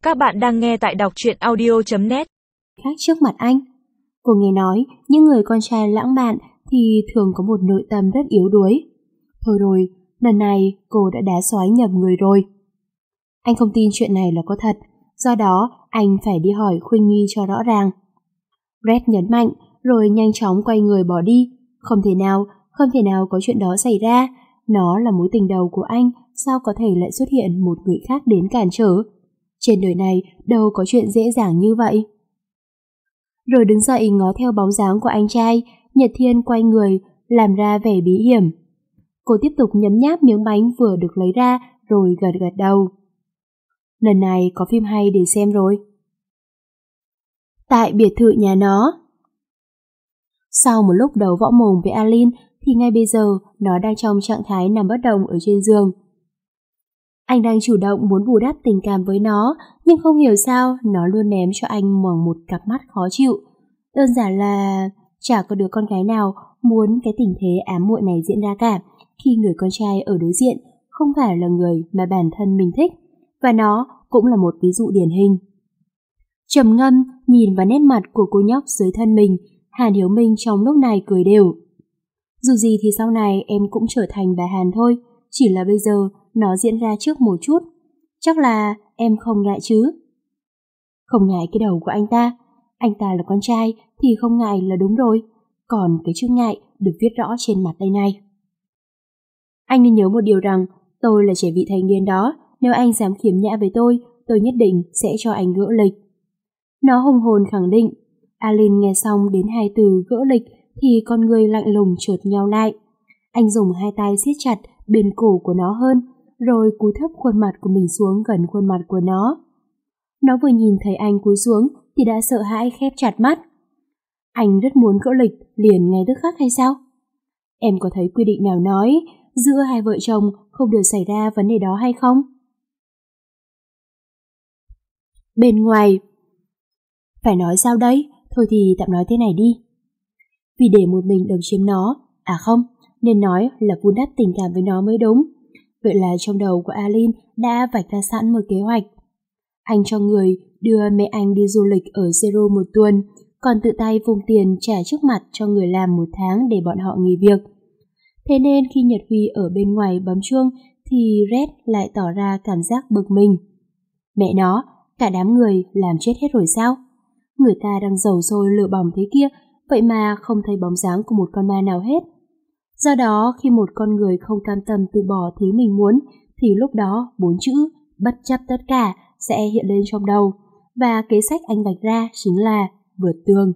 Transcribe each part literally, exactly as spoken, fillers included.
Các bạn đang nghe tại đọc truyện audio chấm net. Khác trước mặt anh. Cô nghe nói những người con trai lãng mạn thì thường có một nội tâm rất yếu đuối. Thôi rồi, lần này cô đã đá xoáy nhầm người rồi. Anh không tin chuyện này là có thật, do đó anh phải đi hỏi Khuynh Nhi cho rõ ràng. Red nhấn mạnh rồi nhanh chóng quay người bỏ đi. Không thể nào, không thể nào có chuyện đó xảy ra. Nó là mối tình đầu của anh, sao có thể lại xuất hiện một người khác đến cản trở? Trên đời này đâu có chuyện dễ dàng như vậy. Rồi đứng dậy ngó theo bóng dáng của anh trai, Nhật Thiên quay người, làm ra vẻ bí hiểm. Cô tiếp tục nhấm nháp miếng bánh vừa được lấy ra rồi gật gật đầu. Lần này có phim hay để xem rồi. Tại biệt thự nhà nó. Sau một lúc đấu võ mồm với Alin thì ngay bây giờ nó đang trong trạng thái nằm bất động ở trên giường. Anh đang chủ động muốn bù đắp tình cảm với nó, nhưng không hiểu sao nó luôn ném cho anh bằng một cặp mắt khó chịu. Đơn giản là chả có đứa con gái nào muốn cái tình thế ám muội này diễn ra cả, khi người con trai ở đối diện không phải là người mà bản thân mình thích, và nó cũng là một ví dụ điển hình. Trầm ngâm nhìn vào nét mặt của cô nhóc dưới thân mình, Hàn Hiếu Minh trong lúc này cười đều. Dù gì thì sau này em cũng trở thành bà Hàn thôi, chỉ là bây giờ nó diễn ra trước một chút. Chắc là em không ngại chứ? Không ngại cái đầu của anh ta. Anh ta là con trai thì không ngại là đúng rồi. Còn cái chữ ngại được viết rõ trên mặt đây này. Anh nên nhớ một điều rằng tôi là trẻ vị thành niên đó. Nếu anh dám khiếm nhã với tôi, tôi nhất định sẽ cho anh gỡ lịch. Nó hùng hồn khẳng định. Alin nghe xong đến hai từ gỡ lịch thì con người lạnh lùng chợt nheo lại. Anh dùng hai tay siết chặt bên cổ của nó hơn, rồi cúi thấp khuôn mặt của mình xuống gần khuôn mặt của nó. Nó vừa nhìn thấy anh cúi xuống thì đã sợ hãi khép chặt mắt. Anh rất muốn gỡ lịch liền ngay tức khắc hay sao? Em có thấy quy định nào nói giữa hai vợ chồng không được xảy ra vấn đề đó hay không? Bên ngoài. Phải nói sao đấy? Thôi thì tạm nói thế này đi. Vì để một mình độc chiếm nó, à không, nên nói là vun đắp tình cảm với nó mới đúng. Vậy là trong đầu của Alin đã vạch ra sẵn một kế hoạch. Anh cho người đưa mẹ anh đi du lịch ở Seoul một tuần, còn tự tay vung tiền trả trước mặt cho người làm một tháng để bọn họ nghỉ việc. Thế nên khi Nhật Huy ở bên ngoài bấm chuông thì Red lại tỏ ra cảm giác bực mình. Mẹ nó, cả đám người làm chết hết rồi sao? Người ta đang dầu sôi lửa bỏng thế kia, vậy mà không thấy bóng dáng của một con ma nào hết. Do đó, khi một con người không cam tâm từ bỏ thứ mình muốn, thì lúc đó bốn chữ bất chấp tất cả sẽ hiện lên trong đầu, và kế sách anh vạch ra chính là vượt tường.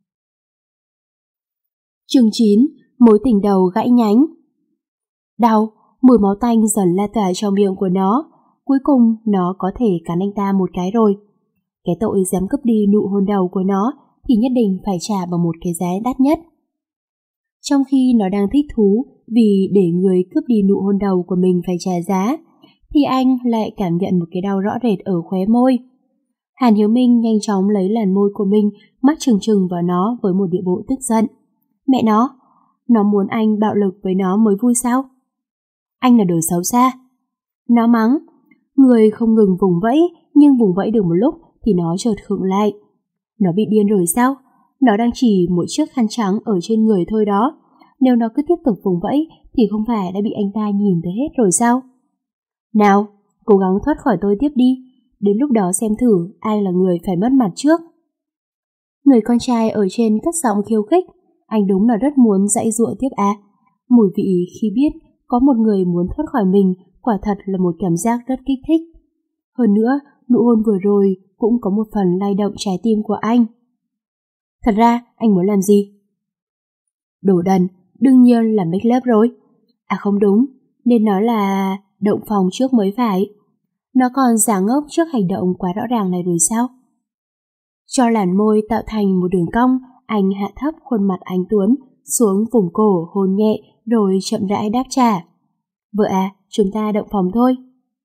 Chương chín. Mối tình đầu gãy nhánh. Đau, mùi máu tanh dần lan tỏa trong miệng của nó. Cuối cùng nó có thể cắn anh ta một cái rồi. Cái tội dám cướp đi nụ hôn đầu của nó thì nhất định phải trả bằng một cái giá đắt nhất. Trong khi nó đang thích thú vì để người cướp đi nụ hôn đầu của mình phải trả giá, thì anh lại cảm nhận một cái đau rõ rệt ở khóe môi. Hàn Hiếu Minh nhanh chóng lấy làn môi của mình, mắt trừng trừng vào nó với một điệu bộ tức giận. Mẹ nó, nó muốn anh bạo lực với nó mới vui sao? Anh là đồ xấu xa. Nó mắng, người không ngừng vùng vẫy, nhưng vùng vẫy được một lúc thì nó chợt khựng lại. Nó bị điên rồi sao? Nó đang chỉ một chiếc khăn trắng ở trên người thôi đó. Nếu nó cứ tiếp tục vùng vẫy thì không phải đã bị anh ta nhìn thấy hết rồi sao? Nào, cố gắng thoát khỏi tôi tiếp đi. Đến lúc đó xem thử ai là người phải mất mặt trước. Người con trai ở trên cất giọng khiêu khích. Anh đúng là rất muốn dãy dụa tiếp à. Mùi vị khi biết có một người muốn thoát khỏi mình quả thật là một cảm giác rất kích thích. Hơn nữa, nụ hôn vừa rồi cũng có một phần lay động trái tim của anh. Thật ra, anh muốn làm gì? Đồ đần, đương nhiên là make love rồi. À không đúng, nên nói là động phòng trước mới phải. Nó còn giả ngốc trước hành động quá rõ ràng này rồi sao? Cho làn môi tạo thành một đường cong, anh hạ thấp khuôn mặt anh Tuấn xuống vùng cổ hôn nhẹ rồi chậm rãi đáp trả. Vợ à, chúng ta động phòng thôi.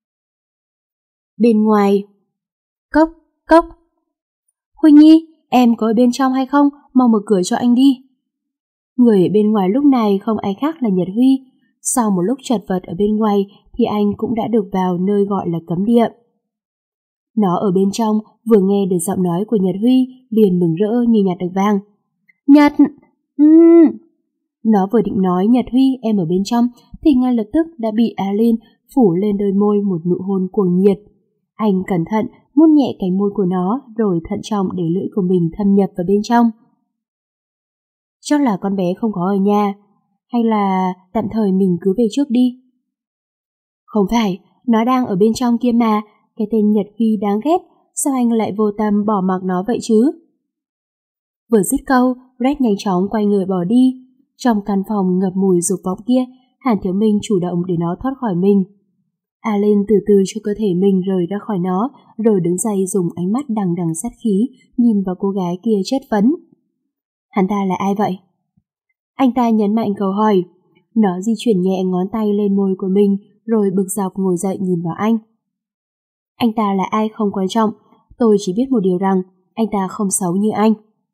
Bên ngoài. Cốc, cốc. Khuynh Nhi, em có ở bên trong hay không? Mau mở cửa cho anh đi. Người ở bên ngoài lúc này không ai khác là Nhật Huy. Sau một lúc chật vật ở bên ngoài thì anh cũng đã được vào nơi gọi là cấm địa. Nó ở bên trong vừa nghe được giọng nói của Nhật Huy liền mừng rỡ như nhặt được vàng. Nhật! Uhm. Nó vừa định nói Nhật Huy em ở bên trong thì ngay lập tức đã bị Alin phủ lên đôi môi một nụ hôn cuồng nhiệt. Anh cẩn thận mút nhẹ cánh môi của nó rồi thận trọng để lưỡi của mình thâm nhập vào bên trong. Chắc là con bé không có ở nhà, hay là tạm thời mình cứ về trước đi. Không phải, nó đang ở bên trong kia mà, cái tên Nhật Huy đáng ghét, sao anh lại vô tâm bỏ mặc nó vậy chứ? Vừa dứt câu, Red nhanh chóng quay người bỏ đi. Trong căn phòng ngập mùi dục vọng kia, Hàn Thiếu Minh chủ động để nó thoát khỏi mình. Alin từ từ cho cơ thể mình rời ra khỏi nó, rồi đứng dậy dùng ánh mắt đằng đằng sát khí nhìn vào cô gái kia chất vấn. Hắn ta là ai vậy? Anh ta nhấn mạnh câu hỏi. Nó di chuyển nhẹ ngón tay lên môi của mình, rồi bực dọc ngồi dậy nhìn vào anh. Anh ta là ai không quan trọng, tôi chỉ biết một điều rằng anh ta không xấu như anh.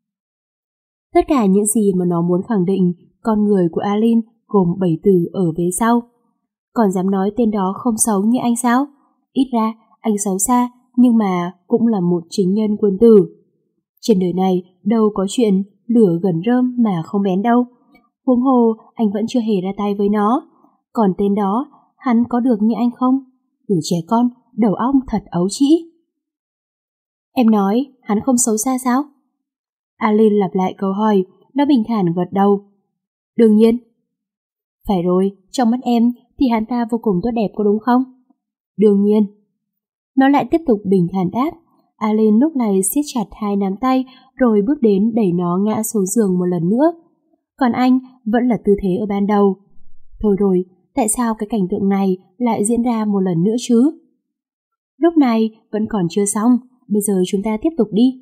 Tất cả những gì mà nó muốn khẳng định con người của Alin gồm bảy từ ở vế sau. Còn dám nói tên đó không xấu như anh sao? Ít ra anh xấu xa nhưng mà cũng là một chính nhân quân tử. Trên đời này đâu có chuyện lửa gần rơm mà không bén đâu. Huống hồ anh vẫn chưa hề ra tay với nó. Còn tên đó hắn có được như anh không? Đồ trẻ con, đầu óc thật ấu trĩ. Em nói hắn không xấu xa sao? Alin lặp lại câu hỏi, nó bình thản gật đầu. Đương nhiên. Phải rồi, trong mắt em thì hắn ta vô cùng tốt đẹp có đúng không? Đương nhiên. Nó lại tiếp tục bình thản đáp. Alin lúc này siết chặt hai nắm tay rồi bước đến đẩy nó ngã xuống giường một lần nữa. Còn anh vẫn là tư thế ở ban đầu. Thôi rồi, tại sao cái cảnh tượng này lại diễn ra một lần nữa chứ? Lúc này vẫn còn chưa xong, bây giờ chúng ta tiếp tục đi.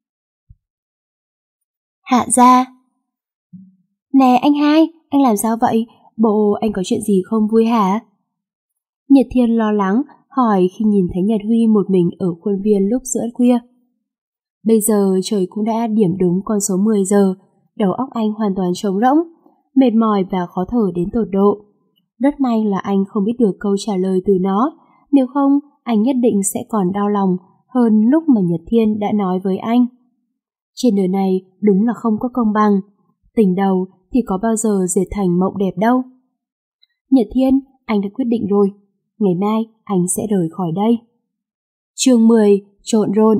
Hạ gia. Nè anh hai, anh làm sao vậy? Bộ anh có chuyện gì không vui hả? Nhật Thiên lo lắng hỏi khi nhìn thấy Nhật Huy một mình ở khuôn viên lúc giữa khuya. Bây giờ trời cũng đã điểm đúng con số mười giờ, đầu óc anh hoàn toàn trống rỗng, mệt mỏi và khó thở đến tột độ. Rất may là anh không biết được câu trả lời từ nó, nếu không anh nhất định sẽ còn đau lòng hơn lúc mà Nhật Thiên đã nói với anh. Trên đời này đúng là không có công bằng, tình đầu thì có bao giờ dệt thành mộng đẹp đâu. Nhật Thiên, anh đã quyết định rồi, ngày mai anh sẽ rời khỏi đây. Chương mười, trộn rộn.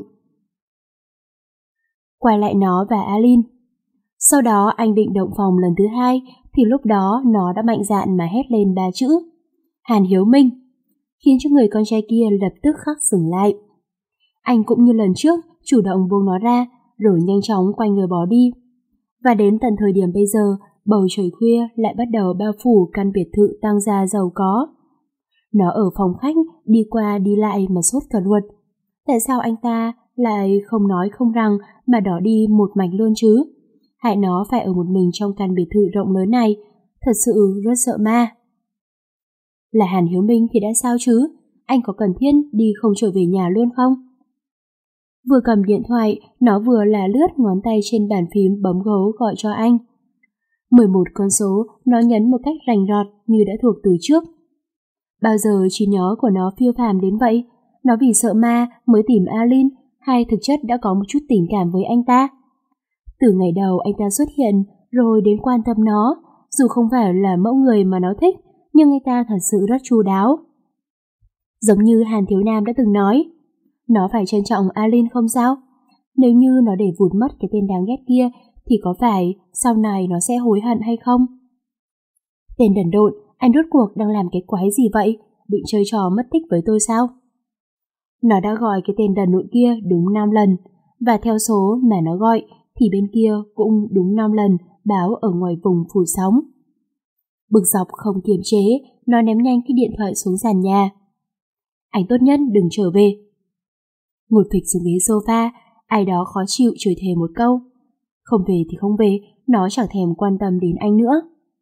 Quay lại nó và Alin. Sau đó anh định động phòng lần thứ hai thì lúc đó nó đã mạnh dạn mà hét lên ba chữ Hàn Hiếu Minh, khiến cho người con trai kia lập tức khắc dừng lại. Anh cũng như lần trước chủ động buông nó ra rồi nhanh chóng quay người bỏ đi. Và đến tận thời điểm bây giờ, bầu trời khuya lại bắt đầu bao phủ căn biệt thự tang gia giàu có. Nó ở phòng khách đi qua đi lại mà sốt cả ruột. Tại sao anh ta lại không nói không rằng mà đỏ đi một mạch luôn chứ? Hại nó phải ở một mình trong căn biệt thự rộng lớn này, thật sự rất sợ ma. Là Hàn Hiếu Minh thì đã sao chứ? Anh có cần thiết đi không trở về nhà luôn không? Vừa cầm điện thoại, nó vừa là lướt ngón tay trên bàn phím bấm gấu gọi cho anh. mười một con số, nó nhấn một cách rành rọt như đã thuộc từ trước. Bao giờ trí nhớ của nó phiêu phàm đến vậy? Nó vì sợ ma mới tìm Alin hay thực chất đã có một chút tình cảm với anh ta? Từ ngày đầu anh ta xuất hiện rồi đến quan tâm nó, dù không phải là mẫu người mà nó thích, nhưng anh ta thật sự rất chu đáo. Giống như Hàn Thiếu Nam đã từng nói, nó phải trân trọng Alin không sao? Nếu như nó để vụt mất cái tên đáng ghét kia thì có phải sau này nó sẽ hối hận hay không? Tên đần độn, anh rốt cuộc đang làm cái quái gì vậy? Định chơi trò mất tích với tôi sao? Nó đã gọi cái tên đần độn kia đúng năm lần, và theo số mà nó gọi thì bên kia cũng đúng năm lần báo ở ngoài vùng phủ sóng. Bực dọc không kiềm chế, nó ném nhanh cái điện thoại xuống sàn nhà. Anh tốt nhất đừng trở về. Ngồi phịch xuống ghế sofa, ai đó khó chịu chửi thề một câu. Không về thì không về, nó chẳng thèm quan tâm đến anh nữa.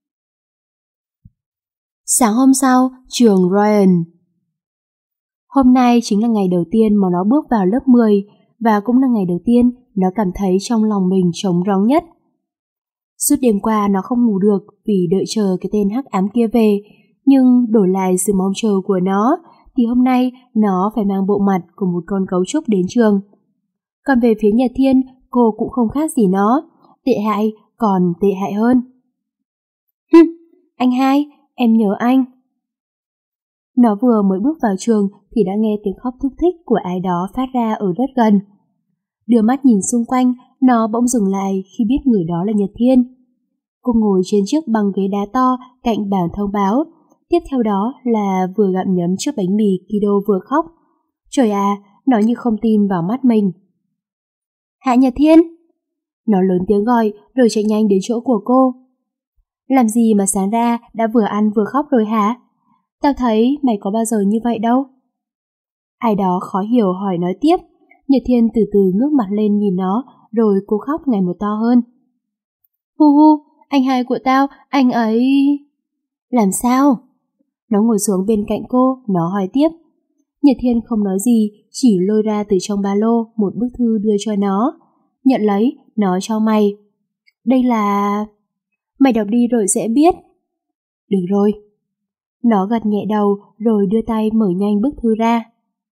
Sáng hôm sau, trường Ryan. Hôm nay chính là ngày đầu tiên mà nó bước vào lớp mười, và cũng là ngày đầu tiên nó cảm thấy trong lòng mình trống rỗng nhất. Suốt đêm qua nó không ngủ được vì đợi chờ cái tên hắc ám kia về, nhưng đổi lại sự mong chờ của nó thì hôm nay nó phải mang bộ mặt của một con gấu trúc đến trường. Còn về phía Nhật Thiên, cô cũng không khác gì nó, tệ hại còn tệ hại hơn. Hừm, anh hai, em nhớ anh. Nó vừa mới bước vào trường thì đã nghe tiếng khóc thúc thích của ai đó phát ra ở rất gần. Đưa mắt nhìn xung quanh, nó bỗng dừng lại khi biết người đó là Nhật Thiên. Cô ngồi trên chiếc băng ghế đá to cạnh bảng thông báo. Tiếp theo đó là vừa gặm nhấm chiếc bánh mì Kido vừa khóc. Trời à, nó như không tin vào mắt mình. Hạ Nhật Thiên! Nó lớn tiếng gọi rồi chạy nhanh đến chỗ của cô. Làm gì mà sáng ra đã vừa ăn vừa khóc rồi hả? Tao thấy mày có bao giờ như vậy đâu. Ai đó khó hiểu hỏi nói tiếp. Nhật Thiên từ từ ngước mặt lên nhìn nó, rồi cô khóc ngày một to hơn. Hu hu, anh hai của tao, anh ấy... Làm sao? Nó ngồi xuống bên cạnh cô, nó hỏi tiếp. Nhật Thiên không nói gì, chỉ lôi ra từ trong ba lô một bức thư đưa cho nó. Nhận lấy, nó cho mày. Đây là... Mày đọc đi rồi sẽ biết. Được rồi. Nó gật nhẹ đầu rồi đưa tay mở nhanh bức thư ra.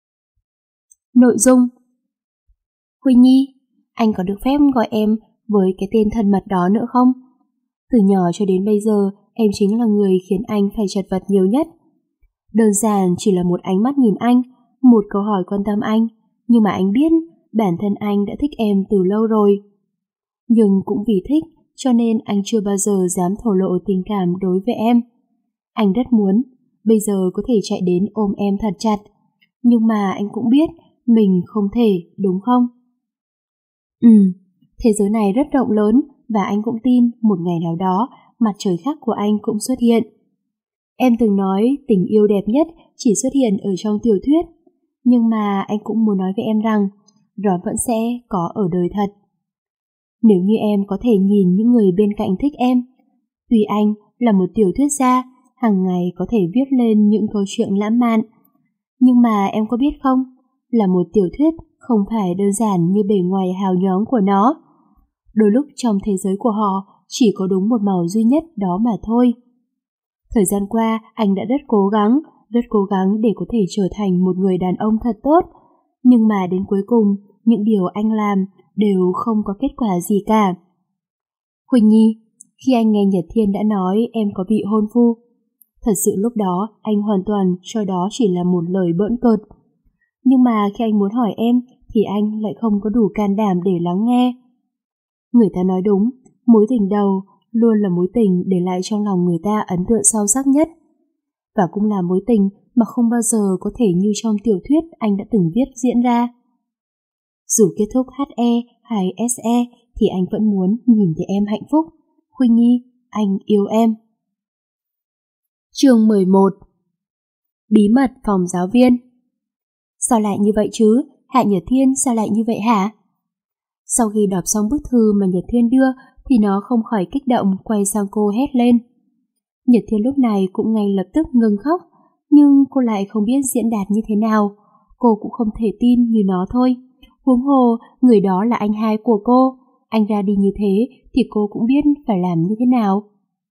Nội dung: Huỳnh Nhi, anh có được phép gọi em với cái tên thân mật đó nữa không? Từ nhỏ cho đến bây giờ, em chính là người khiến anh phải chật vật nhiều nhất. Đơn giản chỉ là một ánh mắt nhìn anh, một câu hỏi quan tâm anh, nhưng mà anh biết bản thân anh đã thích em từ lâu rồi. Nhưng cũng vì thích, cho nên anh chưa bao giờ dám thổ lộ tình cảm đối với em. Anh rất muốn, bây giờ có thể chạy đến ôm em thật chặt, nhưng mà anh cũng biết mình không thể, đúng không? Ừ, thế giới này rất rộng lớn và anh cũng tin một ngày nào đó mặt trời khác của anh cũng xuất hiện. Em từng nói tình yêu đẹp nhất chỉ xuất hiện ở trong tiểu thuyết, nhưng mà anh cũng muốn nói với em rằng đó vẫn sẽ có ở đời thật. Nếu như em có thể nhìn những người bên cạnh thích em, tuy anh là một tiểu thuyết gia, hàng ngày có thể viết lên những câu chuyện lãng mạn, nhưng mà em có biết không, là một tiểu thuyết không phải đơn giản như bề ngoài hào nhoáng của nó. Đôi lúc trong thế giới của họ chỉ có đúng một màu duy nhất đó mà thôi. Thời gian qua anh đã rất cố gắng, rất cố gắng để có thể trở thành một người đàn ông thật tốt, nhưng mà đến cuối cùng những điều anh làm đều không có kết quả gì cả. Huỳnh Nhi, khi anh nghe Nhật Thiên đã nói em có bị hôn phu, thật sự lúc đó anh hoàn toàn cho đó chỉ là một lời bỡn cợt. Nhưng mà khi anh muốn hỏi em thì anh lại không có đủ can đảm để lắng nghe. Người ta nói đúng, mối tình đầu luôn là mối tình để lại trong lòng người ta ấn tượng sâu sắc nhất. Và cũng là mối tình mà không bao giờ có thể như trong tiểu thuyết anh đã từng viết diễn ra. Dù kết thúc hát e hay ét e thì anh vẫn muốn nhìn thấy em hạnh phúc. Huỳnh Nhi, anh yêu em. Chương mười một. Bí mật phòng giáo viên. Sao lại như vậy chứ? Hạ Nhật Thiên sao lại như vậy hả? Sau khi đọc xong bức thư mà Nhật Thiên đưa thì nó không khỏi kích động quay sang cô hét lên. Nhật Thiên lúc này cũng ngay lập tức ngừng khóc, nhưng cô lại không biết diễn đạt như thế nào. Cô cũng không thể tin như nó thôi. Huống hồ, người đó là anh hai của cô. Anh ra đi như thế thì cô cũng biết phải làm như thế nào.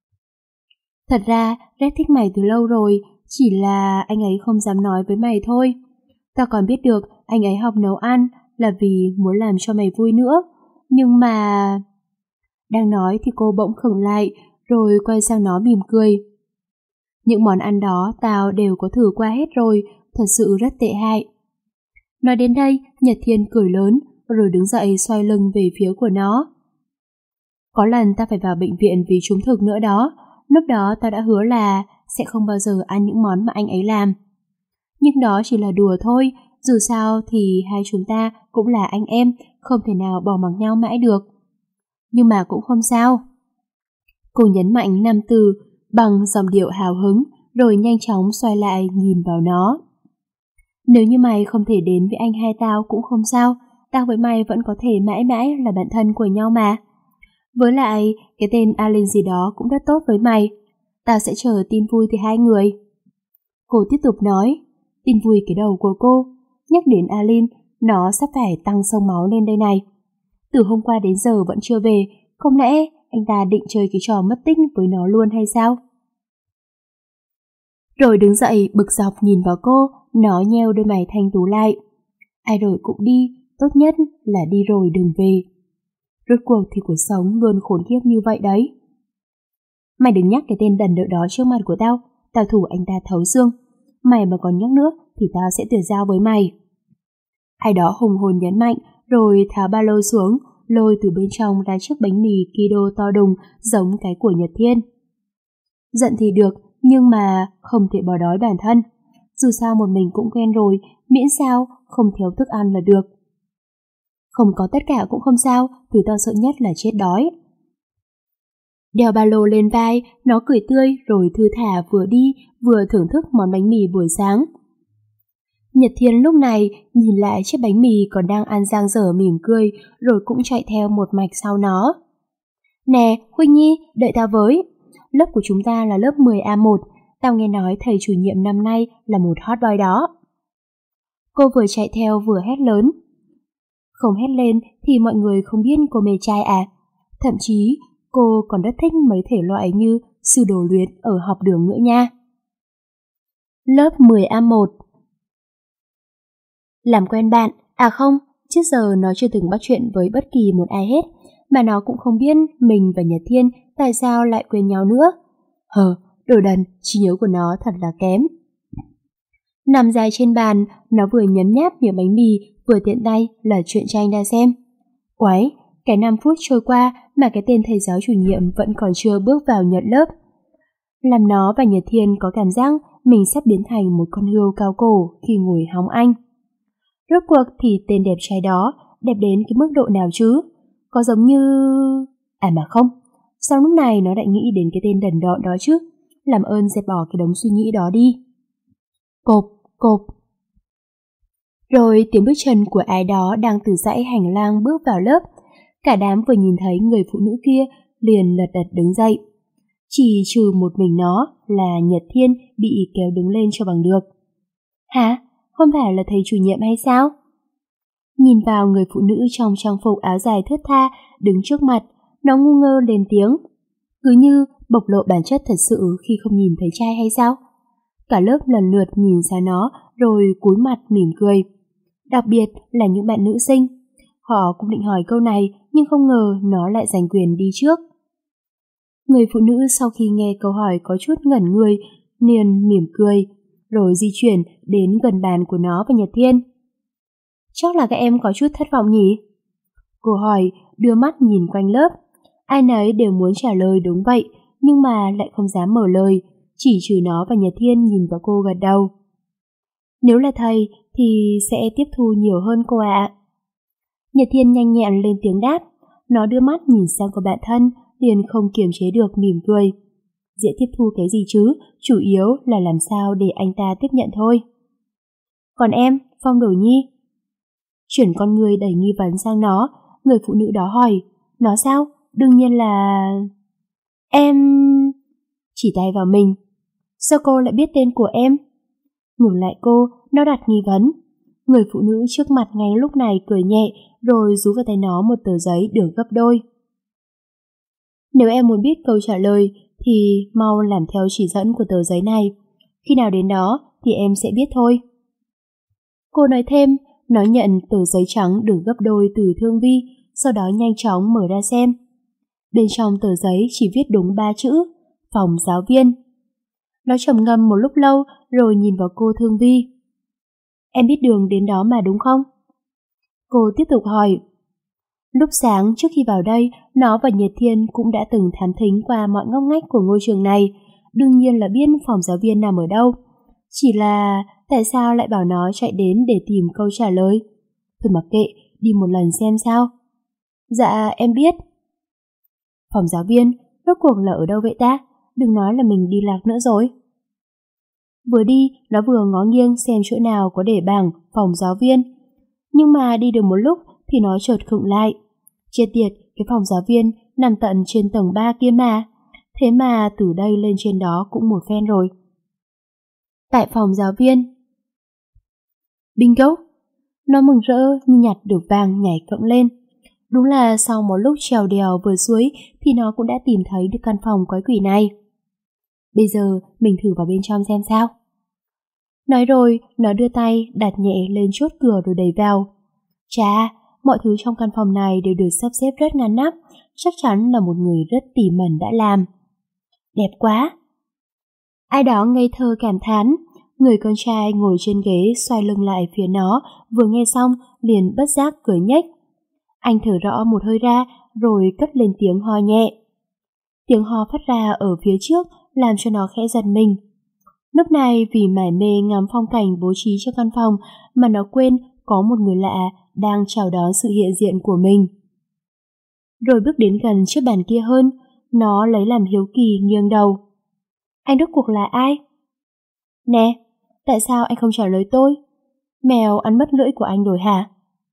Thật ra, rất thích mày từ lâu rồi, chỉ là anh ấy không dám nói với mày thôi. Tao còn biết được anh ấy học nấu ăn là vì muốn làm cho mày vui nữa. Nhưng mà... Đang nói thì cô bỗng khựng lại, rồi quay sang nó mỉm cười. Những món ăn đó tao đều có thử qua hết rồi, thật sự rất tệ hại. Nói đến đây, Nhật Thiên cười lớn, rồi đứng dậy xoay lưng về phía của nó. Có lần tao phải vào bệnh viện vì trúng thực nữa đó, lúc đó tao đã hứa là sẽ không bao giờ ăn những món mà anh ấy làm. Nhưng đó chỉ là đùa thôi, dù sao thì hai chúng ta cũng là anh em, không thể nào bỏ mặc nhau mãi được. Nhưng mà cũng không sao. Cô nhấn mạnh năm từ bằng giọng điệu hào hứng, rồi nhanh chóng xoay lại nhìn vào nó. Nếu như mày không thể đến với anh hai tao cũng không sao, tao với mày vẫn có thể mãi mãi là bạn thân của nhau mà. Với lại, cái tên Alin gì đó cũng rất tốt với mày. Tao sẽ chờ tin vui từ hai người. Cô tiếp tục nói, tin vui cái đầu của cô. Nhắc đến Alin, nó sắp phải tăng sông máu lên đây này. Từ hôm qua đến giờ vẫn chưa về, không lẽ anh ta định chơi cái trò mất tích với nó luôn hay sao? Rồi đứng dậy bực dọc nhìn vào cô, nó nheo đôi mày thanh tú lại. Ai rồi cũng đi, tốt nhất là đi rồi đừng về. Rốt cuộc thì cuộc sống luôn khốn khiếp như vậy đấy. Mày đừng nhắc cái tên đần đợ đó trước mặt của tao, tao thủ anh ta thấu xương. Mày mà còn nhắc nữa thì tao sẽ tuyệt giao với mày. Ai đó hùng hồn nhấn mạnh, rồi tháo ba lô xuống, lôi từ bên trong ra chiếc bánh mì Kido to đùng giống cái của Nhật Thiên. Giận thì được, nhưng mà không thể bỏ đói bản thân. Dù sao một mình cũng quen rồi, miễn sao không thiếu thức ăn là được. Không có tất cả cũng không sao, thứ tao sợ nhất là chết đói. Đeo ba lô lên vai, nó cười tươi rồi thư thả vừa đi vừa thưởng thức món bánh mì buổi sáng. Nhật Thiên lúc này nhìn lại chiếc bánh mì còn đang ăn dang dở mỉm cười, rồi cũng chạy theo một mạch sau nó. Nè, Huynh Nhi, đợi tao với. Lớp của chúng ta là lớp mười A một, tao nghe nói thầy chủ nhiệm năm nay là một hot boy đó. Cô vừa chạy theo vừa hét lớn. Không hét lên thì mọi người không biết cô mê trai à. Thậm chí cô còn rất thích mấy thể loại như sư đồ luyện ở học đường nữa nha. Lớp mười A một. Làm quen bạn, à không, trước giờ nó chưa từng bắt chuyện với bất kỳ một ai hết, mà nó cũng không biết mình và Nhật Thiên tại sao lại quên nhau nữa. Hờ, đồ đần, trí nhớ của nó thật là kém. Nằm dài trên bàn, nó vừa nhấm nháp miếng bánh mì, vừa tiện tay lật truyện tranh ra xem. Quái, cái năm phút trôi qua mà cái tên thầy giáo chủ nhiệm vẫn còn chưa bước vào nhận lớp. Làm nó và Nhật Thiên có cảm giác mình sắp biến thành một con hươu cao cổ khi ngồi hóng anh. Rốt cuộc thì tên đẹp trai đó đẹp đến cái mức độ nào chứ? Có giống như... À mà không, sao lúc này nó lại nghĩ đến cái tên đần độn đó chứ? Làm ơn dẹp bỏ cái đống suy nghĩ đó đi. Cộp, cộp. Rồi tiếng bước chân của ai đó đang từ dãy hành lang bước vào lớp. Cả đám vừa nhìn thấy người phụ nữ kia liền lật đật đứng dậy. Chỉ trừ một mình nó là Nhật Thiên bị kéo đứng lên cho bằng được. Hả? Không phải là thầy chủ nhiệm hay sao? Nhìn vào người phụ nữ trong trang phục áo dài thướt tha đứng trước mặt, nó ngu ngơ lên tiếng. Cứ như bộc lộ bản chất thật sự khi không nhìn thấy trai hay sao? Cả lớp lần lượt nhìn sang nó rồi cúi mặt mỉm cười. Đặc biệt là những bạn nữ sinh. Họ cũng định hỏi câu này nhưng không ngờ nó lại giành quyền đi trước. Người phụ nữ sau khi nghe câu hỏi có chút ngẩn người, liền mỉm cười, rồi di chuyển đến gần bàn của nó và Nhật Thiên. Chắc là các em có chút thất vọng nhỉ? Cô hỏi, đưa mắt nhìn quanh lớp. Ai nấy đều muốn trả lời đúng vậy, nhưng mà lại không dám mở lời, chỉ trừ nó và Nhật Thiên nhìn vào cô gật đầu. Nếu là thầy thì sẽ tiếp thu nhiều hơn cô ạ. Nhật Thiên nhanh nhẹn lên tiếng đáp. Nó đưa mắt nhìn sang cô bạn thân, liền không kiềm chế được mỉm cười. Dễ tiếp thu cái gì chứ, chủ yếu là làm sao để anh ta tiếp nhận thôi. Còn em, Phong Đồ Nhi? Chuyển con người đầy nghi vấn sang nó, người phụ nữ đó hỏi. Nó sao? Đương nhiên là... Em... Chỉ tay vào mình. Sao cô lại biết tên của em? Ngược lại cô, nó đặt nghi vấn. Người phụ nữ trước mặt ngay lúc này cười nhẹ, rồi rú vào tay nó một tờ giấy được gấp đôi. Nếu em muốn biết câu trả lời thì mau làm theo chỉ dẫn của tờ giấy này. Khi nào đến đó thì em sẽ biết thôi. Cô nói thêm, nó nhận tờ giấy trắng được gấp đôi từ Thương Vi, sau đó nhanh chóng mở ra xem. Bên trong tờ giấy chỉ viết đúng ba chữ, phòng giáo viên. Nó trầm ngâm một lúc lâu rồi nhìn vào cô Thương Vi. Em biết đường đến đó mà đúng không? Cô tiếp tục hỏi. Lúc sáng trước khi vào đây, nó và Nhật Thiên cũng đã từng thám thính qua mọi ngóc ngách của ngôi trường này, đương nhiên là biết phòng giáo viên nằm ở đâu. Chỉ là tại sao lại bảo nó chạy đến để tìm câu trả lời? Thôi mặc kệ, đi một lần xem sao. Dạ, em biết. Phòng giáo viên, rốt cuộc là ở đâu vậy ta? Đừng nói là mình đi lạc nữa rồi. Vừa đi, nó vừa ngó nghiêng xem chỗ nào có để bảng phòng giáo viên. Nhưng mà đi được một lúc thì nó chợt khựng lại. Chết tiệt, cái phòng giáo viên nằm tận trên tầng ba kia mà. Thế mà từ đây lên trên đó cũng một phen rồi. Tại phòng giáo viên. Bingo! Nó mừng rỡ như nhặt được vàng nhảy cẫng lên. Đúng là sau một lúc trèo đèo vừa suối thì nó cũng đã tìm thấy được căn phòng quái quỷ này. Bây giờ mình thử vào bên trong xem sao. Nói rồi, nó đưa tay đặt nhẹ lên chốt cửa rồi đẩy vào. Chà, mọi thứ trong căn phòng này đều được sắp xếp rất ngăn nắp, chắc chắn là một người rất tỉ mẩn đã làm. Đẹp quá! Ai đó ngây thơ cảm thán, người con trai ngồi trên ghế xoay lưng lại phía nó, vừa nghe xong liền bất giác cười nhếch. Anh thở rõ một hơi ra rồi cất lên tiếng ho nhẹ. Tiếng ho phát ra ở phía trước làm cho nó khẽ giật mình. Lúc này vì mải mê ngắm phong cảnh bố trí cho căn phòng mà nó quên có một người lạ đang chào đón sự hiện diện của mình. Rồi bước đến gần chiếc bàn kia hơn, nó lấy làm hiếu kỳ nghiêng đầu. Anh rốt cuộc là ai? Nè, tại sao anh không trả lời tôi? Mèo ăn mất lưỡi của anh rồi hả?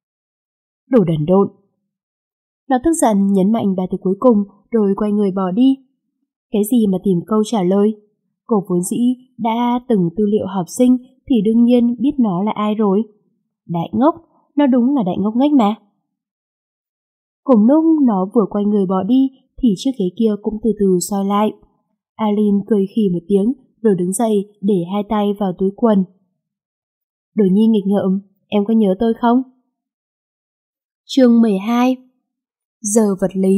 Đồ đần độn. Nó tức giận nhấn mạnh ba từ cuối cùng rồi quay người bỏ đi. Cái gì mà tìm câu trả lời? Cô vốn dĩ đã từng tư liệu học sinh thì đương nhiên biết nó là ai rồi. Đại ngốc, nó đúng là đại ngốc nghếch mà. Cùng lúc nó vừa quay người bỏ đi thì chiếc ghế kia cũng từ từ xoay lại. Aline cười khì một tiếng rồi đứng dậy để hai tay vào túi quần. Đồ nhi nghịch ngợm, em có nhớ tôi không? Chương mười hai. Giờ vật lý.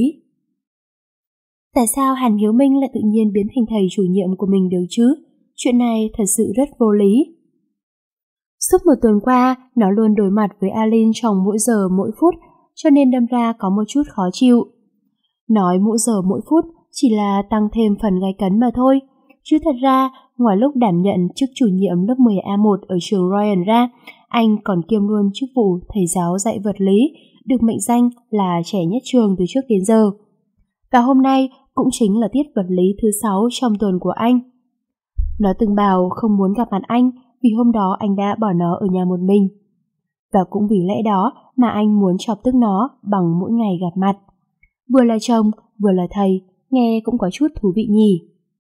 Tại sao Hàn Hiếu Minh lại tự nhiên biến thành thầy chủ nhiệm của mình được chứ? Chuyện này thật sự rất vô lý. Suốt một tuần qua, nó luôn đối mặt với Aline trong mỗi giờ mỗi phút, cho nên đâm ra có một chút khó chịu. Nói mỗi giờ mỗi phút chỉ là tăng thêm phần gay cấn mà thôi, chứ thật ra ngoài lúc đảm nhận chức chủ nhiệm lớp mười A một ở trường Ryan ra, anh còn kiêm luôn chức vụ thầy giáo dạy vật lý, được mệnh danh là trẻ nhất trường từ trước đến giờ. Và hôm nay cũng chính là tiết vật lý thứ sáu trong tuần của anh. Nó từng bảo không muốn gặp mặt anh vì hôm đó anh đã bỏ nó ở nhà một mình. Và cũng vì lẽ đó mà anh muốn chọc tức nó bằng mỗi ngày gặp mặt. Vừa là chồng, vừa là thầy, nghe cũng có chút thú vị nhỉ.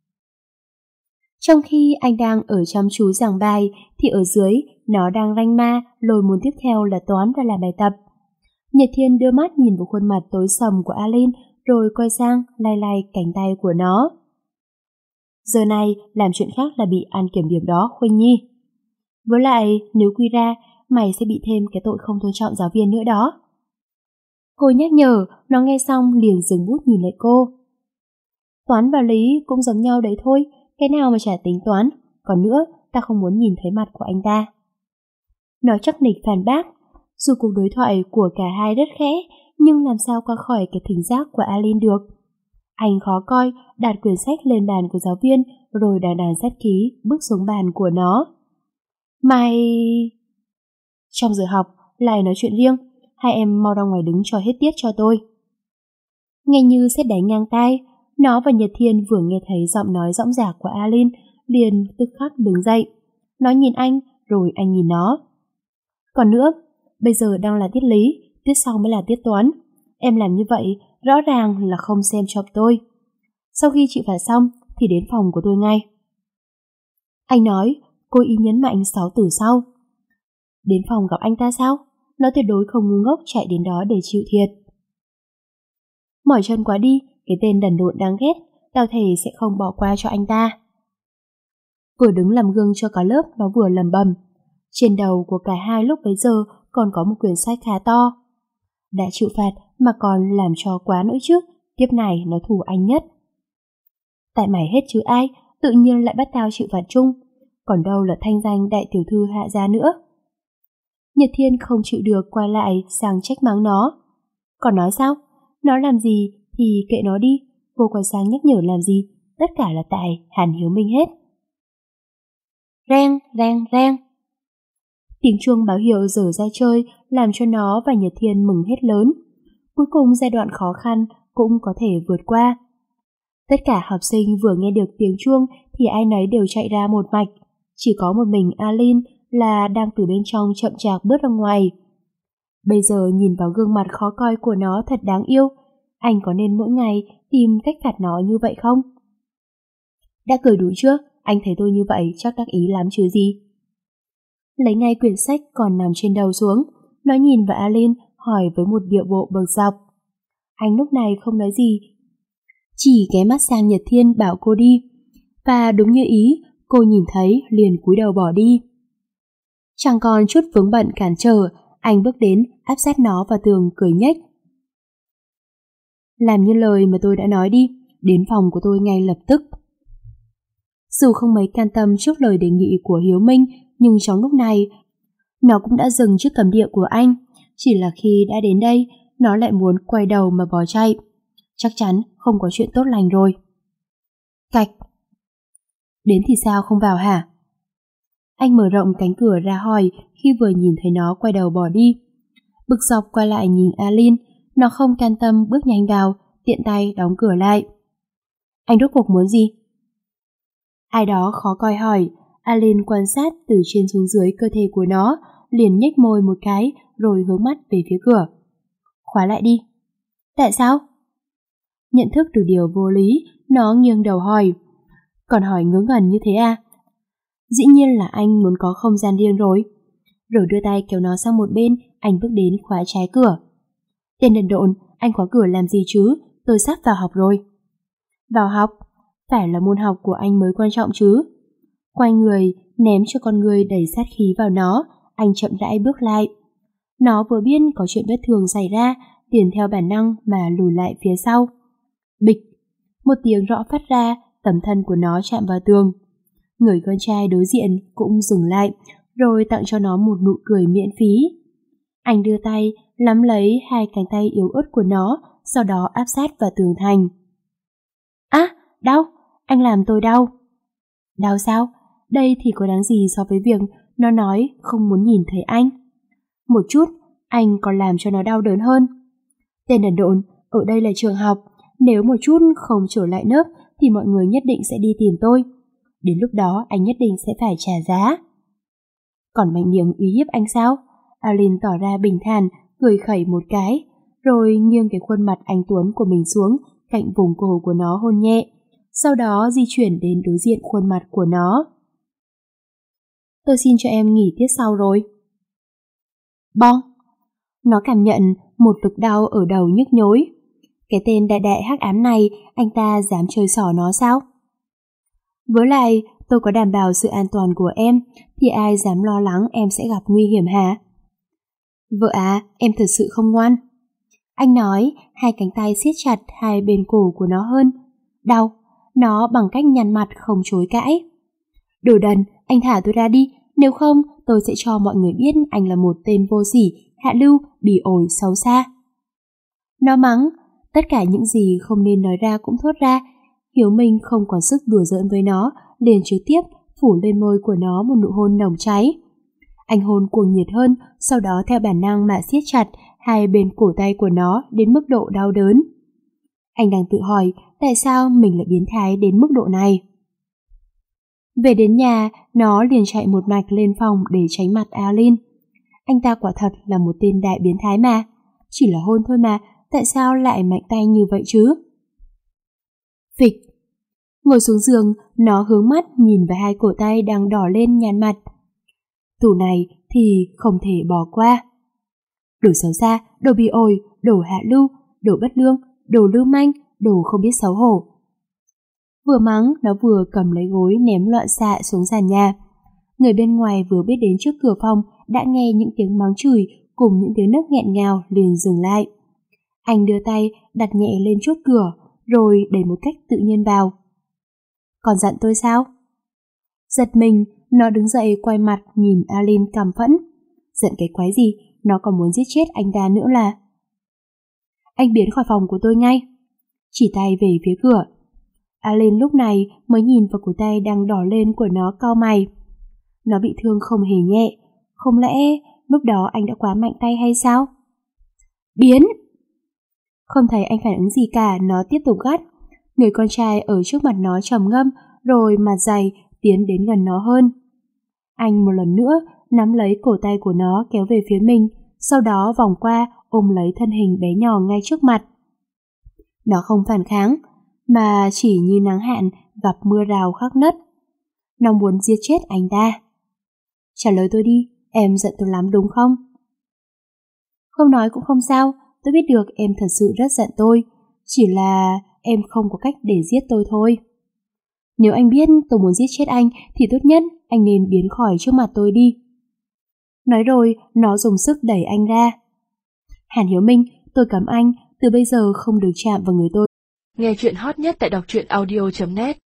Trong khi anh đang ở chăm chú giảng bài thì ở dưới nó đang ranh ma lôi môn tiếp theo là toán và làm bài tập. Nhật Thiên đưa mắt nhìn vào khuôn mặt tối sầm của Aline rồi quay sang lay lay cánh tay của nó. Giờ này làm chuyện khác là bị ăn kiểm điểm đó Khuynh Nhi. Với lại nếu quy ra mày sẽ bị thêm cái tội không tôn trọng giáo viên nữa đó. Cô nhắc nhở, nó nghe xong liền dừng bút nhìn lại cô. Toán và lý cũng giống nhau đấy thôi, cái nào mà chả tính toán, còn nữa ta không muốn nhìn thấy mặt của anh ta. Nó chắc nịch phản bác, dù cuộc đối thoại của cả hai rất khẽ, nhưng làm sao qua khỏi cái thính giác của Aline được. Anh khó coi, đặt quyển sách lên bàn của giáo viên, rồi đàn đàn sát ký bước xuống bàn của nó. Mày... Trong giờ học, lại nói chuyện riêng, hai em mau ra ngoài đứng cho hết tiết cho tôi. Nghe như sét đánh ngang tai, nó và Nhật Thiên vừa nghe thấy giọng nói dõng dạc của Aline, liền tức khắc đứng dậy. Nó nhìn anh, rồi anh nhìn nó. Còn nữa, bây giờ đang là tiết lý, tiết sau mới là tiết toán. Em làm như vậy rõ ràng là không xem chọc tôi. Sau khi chịu phạt xong thì đến phòng của tôi ngay. Anh nói, cô ý nhấn mạnh sáu từ sau. Đến phòng gặp anh ta sao? Nó tuyệt đối không ngu ngốc chạy đến đó để chịu thiệt. Mỏi chân quá đi, cái tên đần độn đáng ghét, tao thề sẽ không bỏ qua cho anh ta. Vừa đứng làm gương cho cả lớp, nó vừa lầm bầm. Trên đầu của cả hai lúc bấy giờ còn có một quyển sách khá to. Đã chịu phạt mà còn làm cho quá nữa chứ, tiếp này nó thù anh nhất. Tại mày hết chứ ai, tự nhiên lại bắt tao chịu phạt chung, còn đâu là thanh danh đại tiểu thư Hạ gia nữa. Nhật Thiên không chịu được quay lại sang trách mắng nó. Còn nói sao? Nó làm gì thì kệ nó đi, cô quay sang nhắc nhở làm gì, tất cả là tại Hàn Hiếu Minh hết. Reng, reng, reng. Tiếng chuông báo hiệu giờ ra chơi làm cho nó và Nhật Thiên mừng hết lớn. Cuối cùng giai đoạn khó khăn cũng có thể vượt qua. Tất cả học sinh vừa nghe được tiếng chuông thì ai nấy đều chạy ra một mạch. Chỉ có một mình Aline là đang từ bên trong chậm chạp bước ra ngoài. Bây giờ nhìn vào gương mặt khó coi của nó thật đáng yêu. Anh có nên mỗi ngày tìm cách phạt nó như vậy không? Đã cười đủ chưa? Anh thấy tôi như vậy chắc đắc ý lắm chứ gì. Lấy ngay quyển sách còn nằm trên đầu xuống, nó nhìn vào Aline hỏi với một điệu bộ bực dọc. Anh lúc này không nói gì, chỉ ghé mắt sang Nhật Thiên bảo cô đi. Và đúng như ý, cô nhìn thấy liền cúi đầu bỏ đi. Chẳng còn chút vướng bận cản trở, anh bước đến áp sát nó vào tường cười nhếch. Làm như lời mà tôi đã nói đi, đến phòng của tôi ngay lập tức. Dù không mấy can tâm trước lời đề nghị của Hiếu Minh, nhưng trong lúc này, nó cũng đã dừng trước cấm địa của anh. Chỉ là khi đã đến đây, nó lại muốn quay đầu mà bỏ chạy. Chắc chắn không có chuyện tốt lành rồi. Cạch. Đến thì sao không vào hả? Anh mở rộng cánh cửa ra hỏi khi vừa nhìn thấy nó quay đầu bỏ đi. Bực dọc quay lại nhìn Alin, nó không can tâm bước nhanh vào, tiện tay đóng cửa lại. Anh rốt cuộc muốn gì? Ai đó khó coi hỏi. Alin quan sát từ trên xuống dưới cơ thể của nó, liền nhếch môi một cái rồi hướng mắt về phía cửa. Khóa lại đi. Tại sao? Nhận thức được điều vô lý, nó nghiêng đầu hỏi. Còn hỏi ngớ ngẩn như thế à? Dĩ nhiên là anh muốn có không gian riêng rồi. Rồi đưa tay kéo nó sang một bên, anh bước đến khóa trái cửa. Tên đần độn, anh khóa cửa làm gì chứ? Tôi sắp vào học rồi. Vào học? Phải là môn học của anh mới quan trọng chứ. Quay người, ném cho con người đầy sát khí vào nó, anh chậm rãi bước lại. Nó vừa biết có chuyện bất thường xảy ra, liền theo bản năng mà lùi lại phía sau. Bịch! Một tiếng rõ phát ra, tấm thân của nó chạm vào tường. Người con trai đối diện cũng dừng lại, rồi tặng cho nó một nụ cười miễn phí. Anh đưa tay, nắm lấy hai cánh tay yếu ớt của nó, sau đó áp sát vào tường thành. Á, đau! Anh làm tôi đau. Đau sao? Đây thì có đáng gì so với việc nó nói không muốn nhìn thấy anh. Một chút, anh còn làm cho nó đau đớn hơn. Tên đần độn, ở đây là trường học, nếu một chút không trở lại lớp thì mọi người nhất định sẽ đi tìm tôi. Đến lúc đó anh nhất định sẽ phải trả giá. Còn mạnh miệng uy hiếp anh sao? Alin tỏ ra bình thản, cười khẩy một cái, rồi nghiêng cái khuôn mặt anh Tuấn của mình xuống cạnh vùng cổ của nó hôn nhẹ, sau đó di chuyển đến đối diện khuôn mặt của nó. Tôi xin cho em nghỉ tiết sau rồi. Bong! Nó cảm nhận một lực đau ở đầu nhức nhối. Cái tên đại đại hắc ám này, anh ta dám chơi xỏ nó sao? Với lại, tôi có đảm bảo sự an toàn của em, thì ai dám lo lắng em sẽ gặp nguy hiểm hả? Vợ à, em thật sự không ngoan. Anh nói, hai cánh tay siết chặt hai bên cổ của nó hơn. Đau, nó bằng cách nhăn mặt không chối cãi. Đồ đần, anh thả tôi ra đi, nếu không tôi sẽ cho mọi người biết anh là một tên vô sỉ, hạ lưu, bỉ ổi, xấu xa. Nó mắng, tất cả những gì không nên nói ra cũng thốt ra. Hiếu Minh không còn sức đùa giỡn với nó, liền trực tiếp phủ lên môi của nó một nụ hôn nồng cháy. Anh hôn cuồng nhiệt hơn, sau đó theo bản năng mà siết chặt hai bên cổ tay của nó đến mức độ đau đớn. Anh đang tự hỏi tại sao mình lại biến thái đến mức độ này. Về đến nhà, nó liền chạy một mạch lên phòng để tránh mặt Alin. Anh ta quả thật là một tên đại biến thái mà. Chỉ là hôn thôi mà, tại sao lại mạnh tay như vậy chứ? Phịch! Ngồi xuống giường, nó hướng mắt nhìn vào hai cổ tay đang đỏ lên nhăn mặt. Tủ này thì không thể bỏ qua. Đồ xấu xa, đồ bị ổi, đồ hạ lưu, đồ bất lương, đồ lưu manh, đồ không biết xấu hổ. Vừa mắng, nó vừa cầm lấy gối ném loạn xạ xuống sàn nhà. Người bên ngoài vừa biết đến trước cửa phòng đã nghe những tiếng mắng chửi cùng những tiếng nấc nghẹn ngào liền dừng lại. Anh đưa tay đặt nhẹ lên chốt cửa, rồi đẩy một cách tự nhiên vào. Còn giận tôi sao? Giật mình, nó đứng dậy quay mặt nhìn Alin căm phẫn. Giận cái quái gì, nó còn muốn giết chết anh ta nữa là. Anh biến khỏi phòng của tôi ngay. Chỉ tay về phía cửa. Alin lúc này mới nhìn vào cổ tay đang đỏ lên của nó, cau mày. Nó bị thương không hề nhẹ, không lẽ lúc đó anh đã quá mạnh tay hay sao? Biến! Không thấy anh phản ứng gì cả, nó tiếp tục gắt. Người con trai ở trước mặt nó trầm ngâm, rồi mặt dày tiến đến gần nó hơn. Anh một lần nữa nắm lấy cổ tay của nó kéo về phía mình, sau đó vòng qua ôm lấy thân hình bé nhỏ ngay trước mặt. Nó không phản kháng, mà chỉ như nắng hạn gặp mưa rào khắc nất. Nó muốn giết chết anh ta. Trả lời tôi đi, em giận tôi lắm đúng không? Không nói cũng không sao, tôi biết được em thật sự rất giận tôi, chỉ là em không có cách để giết tôi thôi. Nếu anh biết tôi muốn giết chết anh thì tốt nhất anh nên biến khỏi trước mặt tôi đi. Nói rồi, nó dùng sức đẩy anh ra. Hàn Hiếu Minh, tôi cấm anh, từ bây giờ không được chạm vào người tôi. Nghe chuyện hot nhất tại đọc truyện audio chấm net